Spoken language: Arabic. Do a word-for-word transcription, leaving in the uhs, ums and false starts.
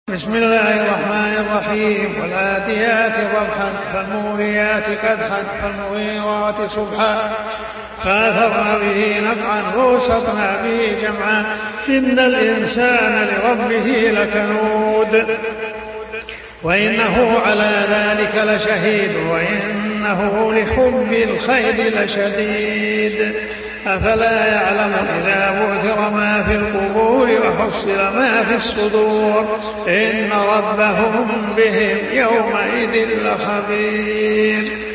بسم الله الرحمن الرحيم. والعاديات ضبحا فالموريات قدحا فالمغيرات صبحا فأثرن به نقعا فوسطن به جمعا إن الإنسان لربه لكنود وإنه على ذلك لشهيد وإنه لحب الخير لشديد أفلا يعلم إذا بعثر ما في القبور وحصل ما في الصدور إن ربهم بهم يومئذ لخبير.